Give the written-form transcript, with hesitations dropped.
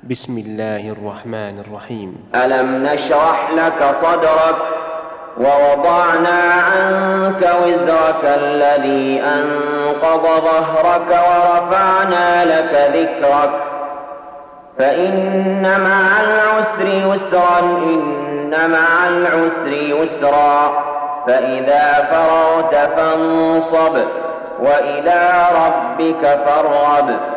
بسم الله الرحمن الرحيم. ألم نشرح لك صدرك ووضعنا عنك وزرك الذي أنقض ظهرك ورفعنا لك ذكرك فإن مع العسر يسرا إن مع العسر يسرا فإذا فرغت فانصب وإلى ربك فارغب.